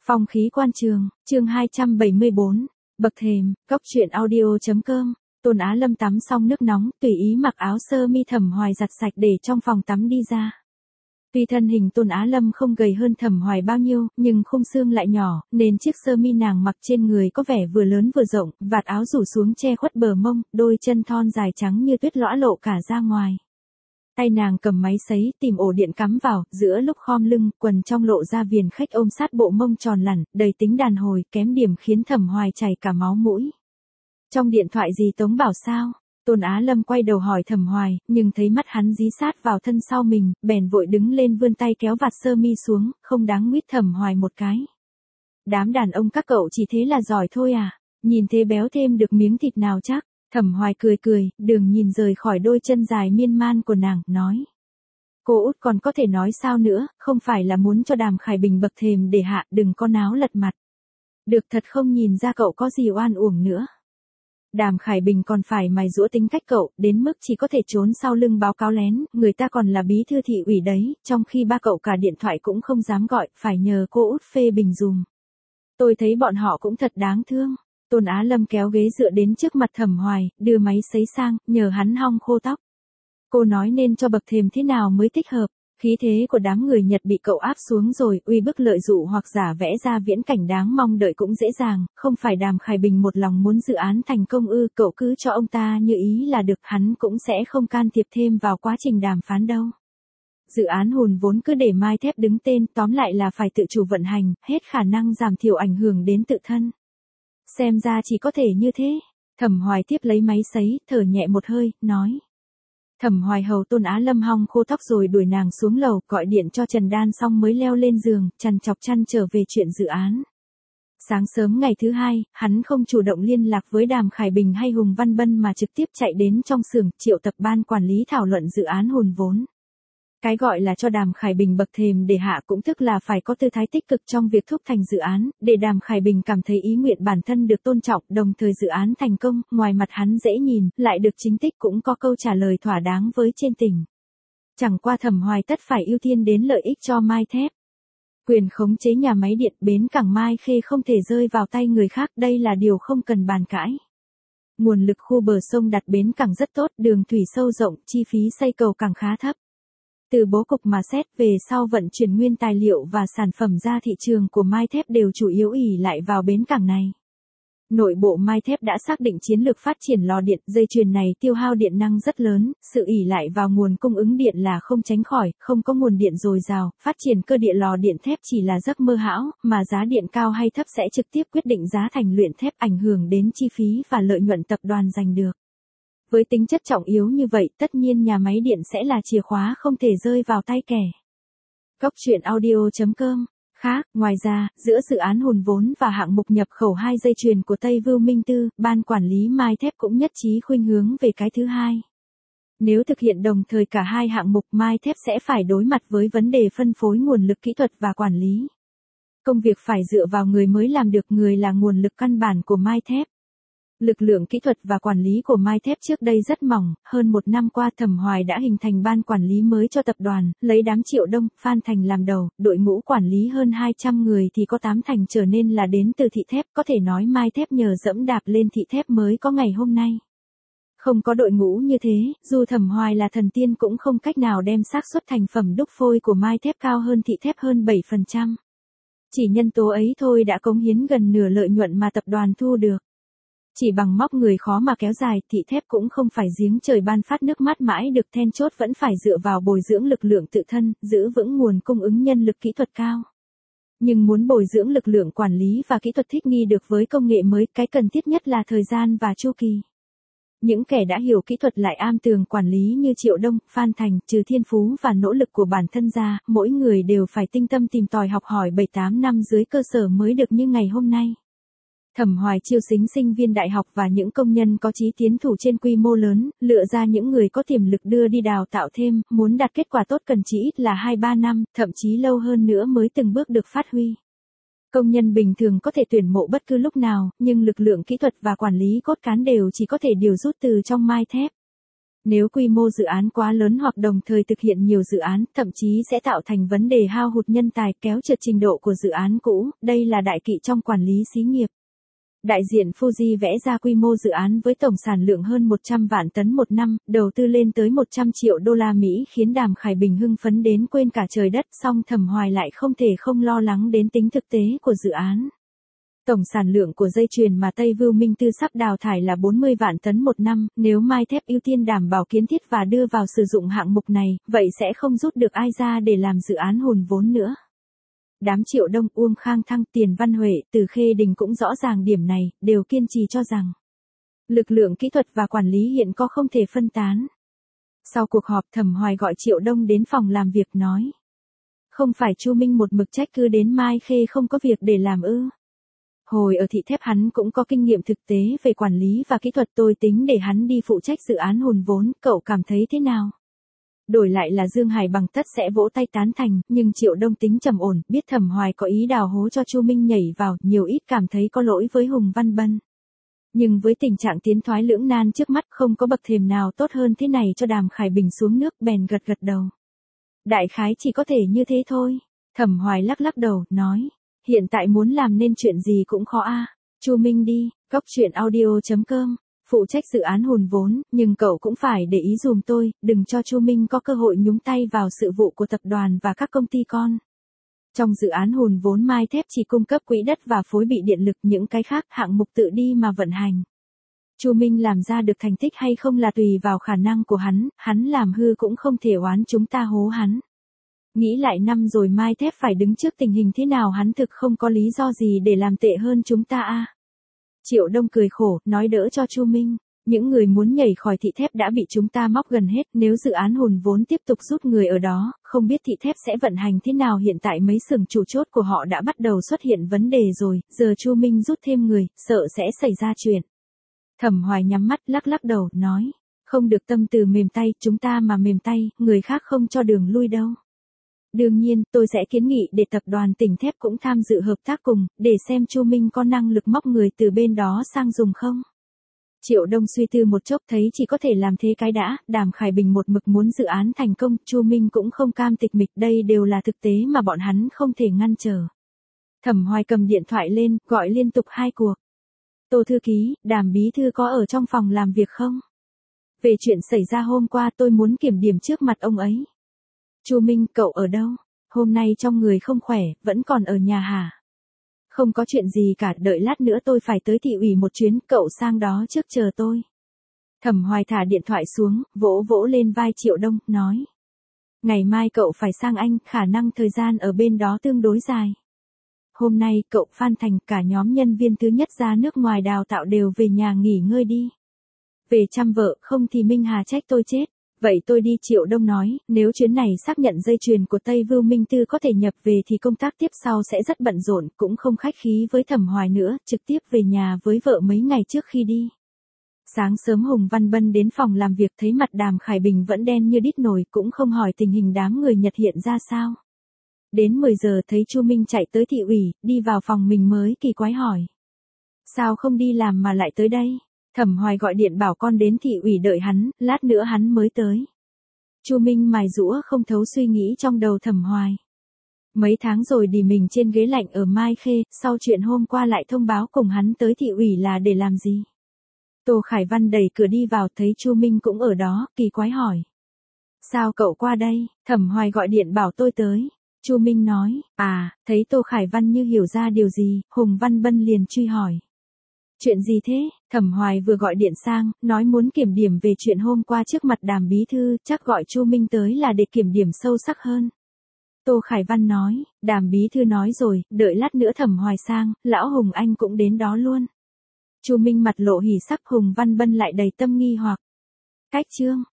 Phong khí quan trường, chương 274, bậc thềm, cốc truyện audio.com. Tôn Á Lâm tắm xong nước nóng, tùy ý mặc áo sơ mi Thẩm Hoài giặt sạch để trong phòng tắm đi ra. Tuy thân hình Tôn Á Lâm không gầy hơn Thẩm Hoài bao nhiêu, nhưng khung xương lại nhỏ, nên chiếc sơ mi nàng mặc trên người có vẻ vừa lớn vừa rộng, vạt áo rủ xuống che khuất bờ mông, đôi chân thon dài trắng như tuyết lõa lộ cả ra ngoài. Tay nàng cầm máy sấy, tìm ổ điện cắm vào, giữa lúc khom lưng, quần trong lộ ra viền khách ôm sát bộ mông tròn lẳn, đầy tính đàn hồi, kém điểm khiến Thẩm Hoài chảy cả máu mũi. Trong điện thoại gì Tống bảo sao? Tôn Á Lâm quay đầu hỏi Thẩm Hoài, nhưng thấy mắt hắn dí sát vào thân sau mình, bèn vội đứng lên vươn tay kéo vạt sơ mi xuống, không đáng nguyết Thẩm Hoài một cái. Đám đàn ông các cậu chỉ thế là giỏi thôi à? Nhìn thế béo thêm được miếng thịt nào chắc? Thẩm Hoài cười cười, đường nhìn rời khỏi đôi chân dài miên man của nàng, nói. Cô út còn có thể nói sao nữa, không phải là muốn cho Đàm Khải Bình bậc thềm để hạ, đừng có náo lật mặt. Được thật không nhìn ra cậu có gì oan uổng nữa. Đàm Khải Bình còn phải mài giũa tính cách cậu, đến mức chỉ có thể trốn sau lưng báo cáo lén, người ta còn là bí thư thị ủy đấy, trong khi ba cậu cả điện thoại cũng không dám gọi, phải nhờ cô út phê bình dùm. Tôi thấy bọn họ cũng thật đáng thương. Tôn Á Lâm kéo ghế dựa đến trước mặt Thẩm Hoài, đưa máy sấy sang, nhờ hắn hong khô tóc. Cô nói nên cho bậc thềm thế nào mới thích hợp. Khí thế của đám người Nhật bị cậu áp xuống rồi, uy bức lợi dụ hoặc giả vẽ ra viễn cảnh đáng mong đợi cũng dễ dàng, không phải Đàm Khải Bình một lòng muốn dự án thành công ư, cậu cứ cho ông ta như ý là được, hắn cũng sẽ không can thiệp thêm vào quá trình đàm phán đâu. Dự án hùn vốn cứ để Mai Thép đứng tên, tóm lại là phải tự chủ vận hành, hết khả năng giảm thiểu ảnh hưởng đến tự thân. Xem ra chỉ có thể như thế. Thẩm Hoài tiếp lấy máy sấy, thở nhẹ một hơi, nói. Thẩm Hoài hầu Tôn Á Lâm hong khô tóc rồi đuổi nàng xuống lầu, gọi điện cho Trần Đan xong mới leo lên giường, trằn trọc chăn trở về chuyện dự án. Sáng sớm ngày thứ hai, hắn không chủ động liên lạc với Đàm Khải Bình hay Hùng Văn Bân mà trực tiếp chạy đến trong xưởng, triệu tập ban quản lý thảo luận dự án hùn vốn. Cái gọi là cho Đàm Khải Bình bậc thềm để hạ cũng tức là phải có tư thái tích cực trong việc thúc thành dự án, để Đàm Khải Bình cảm thấy ý nguyện bản thân được tôn trọng, đồng thời dự án thành công, ngoài mặt hắn dễ nhìn, lại được chính tích cũng có câu trả lời thỏa đáng với trên tỉnh. Chẳng qua Thẩm Hoài tất phải ưu tiên đến lợi ích cho Mai Thép. Quyền khống chế nhà máy điện bến cảng Mai Khê không thể rơi vào tay người khác, đây là điều không cần bàn cãi. Nguồn lực khu bờ sông đặt bến cảng rất tốt, đường thủy sâu rộng, chi phí xây cầu cảng khá thấp. Từ bố cục mà xét về sau vận chuyển nguyên tài liệu và sản phẩm ra thị trường của Mai Thép đều chủ yếu ỷ lại vào bến cảng này. Nội bộ Mai Thép đã xác định chiến lược phát triển lò điện, dây chuyền này tiêu hao điện năng rất lớn, sự ỷ lại vào nguồn cung ứng điện là không tránh khỏi, không có nguồn điện dồi dào, phát triển cơ địa lò điện thép chỉ là giấc mơ hão, mà giá điện cao hay thấp sẽ trực tiếp quyết định giá thành luyện thép, ảnh hưởng đến chi phí và lợi nhuận tập đoàn giành được. Với tính chất trọng yếu như vậy, tất nhiên nhà máy điện sẽ là chìa khóa không thể rơi vào tay kẻ. Cốc truyện audio.com. Khác, ngoài ra, giữa dự án hùn vốn và hạng mục nhập khẩu 2 dây chuyền của Tây Vưu Minh Tư, ban quản lý Mai Thép cũng nhất trí khuynh hướng về cái thứ hai. Nếu thực hiện đồng thời cả hai hạng mục, Mai Thép sẽ phải đối mặt với vấn đề phân phối nguồn lực kỹ thuật và quản lý. Công việc phải dựa vào người mới làm được, người là nguồn lực căn bản của Mai Thép. Lực lượng kỹ thuật và quản lý của Mai Thép trước đây rất mỏng, hơn một năm qua Thẩm Hoài đã hình thành ban quản lý mới cho tập đoàn, lấy đám Triệu Đông, Phan Thành làm đầu, đội ngũ quản lý hơn 200 người thì có 8 thành trở nên là đến từ thị thép, có thể nói Mai Thép nhờ dẫm đạp lên thị thép mới có ngày hôm nay. Không có đội ngũ như thế, dù Thẩm Hoài là thần tiên cũng không cách nào đem xác suất thành phẩm đúc phôi của Mai Thép cao hơn thị thép hơn 7%. Chỉ nhân tố ấy thôi đã cống hiến gần nửa lợi nhuận mà tập đoàn thu được. Chỉ bằng móc người khó mà kéo dài, thị thép cũng không phải giếng trời ban phát nước mát mãi được, then chốt vẫn phải dựa vào bồi dưỡng lực lượng tự thân, giữ vững nguồn cung ứng nhân lực kỹ thuật cao. Nhưng muốn bồi dưỡng lực lượng quản lý và kỹ thuật thích nghi được với công nghệ mới, cái cần thiết nhất là thời gian và chu kỳ. Những kẻ đã hiểu kỹ thuật lại am tường quản lý như Triệu Đông, Phan Thành, trừ thiên phú và nỗ lực của bản thân ra, mỗi người đều phải tinh tâm tìm tòi học hỏi 7-8 năm dưới cơ sở mới được như ngày hôm nay. Thẩm Hoài chiêu xính sinh viên đại học và những công nhân có chí tiến thủ trên quy mô lớn, lựa ra những người có tiềm lực đưa đi đào tạo thêm, muốn đạt kết quả tốt cần chỉ ít là 2-3 năm, thậm chí lâu hơn nữa mới từng bước được phát huy. Công nhân bình thường có thể tuyển mộ bất cứ lúc nào, nhưng lực lượng kỹ thuật và quản lý cốt cán đều chỉ có thể điều rút từ trong Mai Thép. Nếu quy mô dự án quá lớn hoặc đồng thời thực hiện nhiều dự án, thậm chí sẽ tạo thành vấn đề hao hụt nhân tài, kéo trượt trình độ của dự án cũ, đây là đại kỵ trong quản lý xí nghiệp. Đại diện Fuji vẽ ra quy mô dự án với tổng sản lượng hơn 100 vạn tấn một năm, đầu tư lên tới 100 triệu đô la Mỹ khiến Đàm Khải Bình hưng phấn đến quên cả trời đất, song Thẩm Hoài lại không thể không lo lắng đến tính thực tế của dự án. Tổng sản lượng của dây chuyền mà Tây Vưu Minh Tư sắp đào thải là 40 vạn tấn một năm, nếu Mai Thép ưu tiên đảm bảo kiến thiết và đưa vào sử dụng hạng mục này, vậy sẽ không rút được ai ra để làm dự án hùn vốn nữa. Đám Triệu Đông, Uông Khang Thăng, Tiền Văn Huệ, Từ Khê Đình cũng rõ ràng điểm này, đều kiên trì cho rằng lực lượng kỹ thuật và quản lý hiện có không thể phân tán. Sau cuộc họp, Thẩm Hoài gọi Triệu Đông đến phòng làm việc nói. Không phải Chu Minh một mực trách cứ đến Mai Khê không có việc để làm ư? Hồi ở Thị Thép hắn cũng có kinh nghiệm thực tế về quản lý và kỹ thuật, tôi tính để hắn đi phụ trách dự án hùn vốn, cậu cảm thấy thế nào? Đổi lại là Dương Hải Bằng tất sẽ vỗ tay tán thành, nhưng Triệu Đông tính trầm ổn, biết Thẩm Hoài có ý đào hố cho Chu Minh nhảy vào, nhiều ít cảm thấy có lỗi với Hùng Văn Bân. Nhưng với tình trạng tiến thoái lưỡng nan trước mắt, không có bậc thềm nào tốt hơn thế này cho Đàm Khải Bình xuống nước, bèn gật gật đầu. Đại khái chỉ có thể như thế thôi. Thẩm Hoài lắc lắc đầu, nói. Hiện tại muốn làm nên chuyện gì cũng khó a. Chu Minh đi, coctruyện.audio.com, phụ trách dự án hùn vốn, nhưng cậu cũng phải để ý dùm tôi, đừng cho Chu Minh có cơ hội nhúng tay vào sự vụ của tập đoàn và các công ty con. Trong dự án hùn vốn Mai Thép chỉ cung cấp quỹ đất và phối bị điện lực, những cái khác hạng mục tự đi mà vận hành. Chu Minh làm ra được thành tích hay không là tùy vào khả năng của hắn làm hư cũng không thể oán chúng ta hố hắn. Nghĩ lại năm rồi Mai Thép phải đứng trước tình hình thế nào, hắn thực không có lý do gì để làm tệ hơn chúng ta a. Triệu Đông cười khổ, nói đỡ cho Chu Minh, những người muốn nhảy khỏi Thị Thép đã bị chúng ta móc gần hết, nếu dự án hùn vốn tiếp tục rút người ở đó, không biết Thị Thép sẽ vận hành thế nào, hiện tại mấy xưởng chủ chốt của họ đã bắt đầu xuất hiện vấn đề rồi, giờ Chu Minh rút thêm người, sợ sẽ xảy ra chuyện. Thẩm Hoài nhắm mắt lắc lắc đầu, nói, không được tâm từ mềm tay, chúng ta mà mềm tay, người khác không cho đường lui đâu. Đương nhiên, tôi sẽ kiến nghị để tập đoàn Tỉnh Thép cũng tham dự hợp tác cùng, để xem Chu Minh có năng lực móc người từ bên đó sang dùng không. Triệu Đông suy tư một chốc thấy chỉ có thể làm thế cái đã, Đàm Khải Bình một mực muốn dự án thành công, Chu Minh cũng không cam tịch mịch, đây đều là thực tế mà bọn hắn không thể ngăn trở. Thẩm Hoài cầm điện thoại lên, gọi liên tục 2 cuộc. Tô thư ký, Đàm bí thư có ở trong phòng làm việc không? Về chuyện xảy ra hôm qua tôi muốn kiểm điểm trước mặt ông ấy. Chu Minh, cậu ở đâu? Hôm nay trong người không khỏe, vẫn còn ở nhà hả? Không có chuyện gì cả, đợi lát nữa tôi phải tới thị ủy một chuyến, cậu sang đó trước chờ tôi. Thẩm Hoài thả điện thoại xuống, vỗ vỗ lên vai Triệu Đông, nói. Ngày mai cậu phải sang Anh, khả năng thời gian ở bên đó tương đối dài. Hôm nay, cậu Phan Thành, cả nhóm nhân viên thứ nhất ra nước ngoài đào tạo đều về nhà nghỉ ngơi đi. Về chăm vợ, không thì Minh Hà trách tôi chết. Vậy tôi đi, Triệu Đông nói, nếu chuyến này xác nhận dây chuyền của Tây Vưu Minh Tư có thể nhập về thì công tác tiếp sau sẽ rất bận rộn, cũng không khách khí với Thẩm Hoài nữa, trực tiếp về nhà với vợ mấy ngày trước khi đi. Sáng sớm Hùng Văn Bân đến phòng làm việc thấy mặt Đàm Khải Bình vẫn đen như đít nồi, cũng không hỏi tình hình đám người Nhật hiện ra sao. Đến 10 giờ thấy Chu Minh chạy tới thị ủy, đi vào phòng mình mới kỳ quái hỏi. Sao không đi làm mà lại tới đây? Thẩm Hoài gọi điện bảo con đến thị ủy đợi hắn, lát nữa hắn mới tới. Chu Minh mài giũa không thấu suy nghĩ trong đầu Thẩm Hoài. Mấy tháng rồi đì mình trên ghế lạnh ở Mai Khê, sau chuyện hôm qua lại thông báo cùng hắn tới thị ủy là để làm gì? Tô Khải Văn đẩy cửa đi vào thấy Chu Minh cũng ở đó, kỳ quái hỏi. Sao cậu qua đây? Thẩm Hoài gọi điện bảo tôi tới. Chu Minh nói, thấy Tô Khải Văn như hiểu ra điều gì, Hùng Văn Bân liền truy hỏi. Chuyện gì thế? Thẩm Hoài vừa gọi điện sang, nói muốn kiểm điểm về chuyện hôm qua trước mặt Đàm bí thư, chắc gọi Chu Minh tới là để kiểm điểm sâu sắc hơn. Tô Khải Văn nói, Đàm bí thư nói rồi, đợi lát nữa Thẩm Hoài sang, lão Hùng anh cũng đến đó luôn. Chu Minh mặt lộ hỉ sắc, Hùng Văn Bân lại đầy tâm nghi hoặc. Cách chương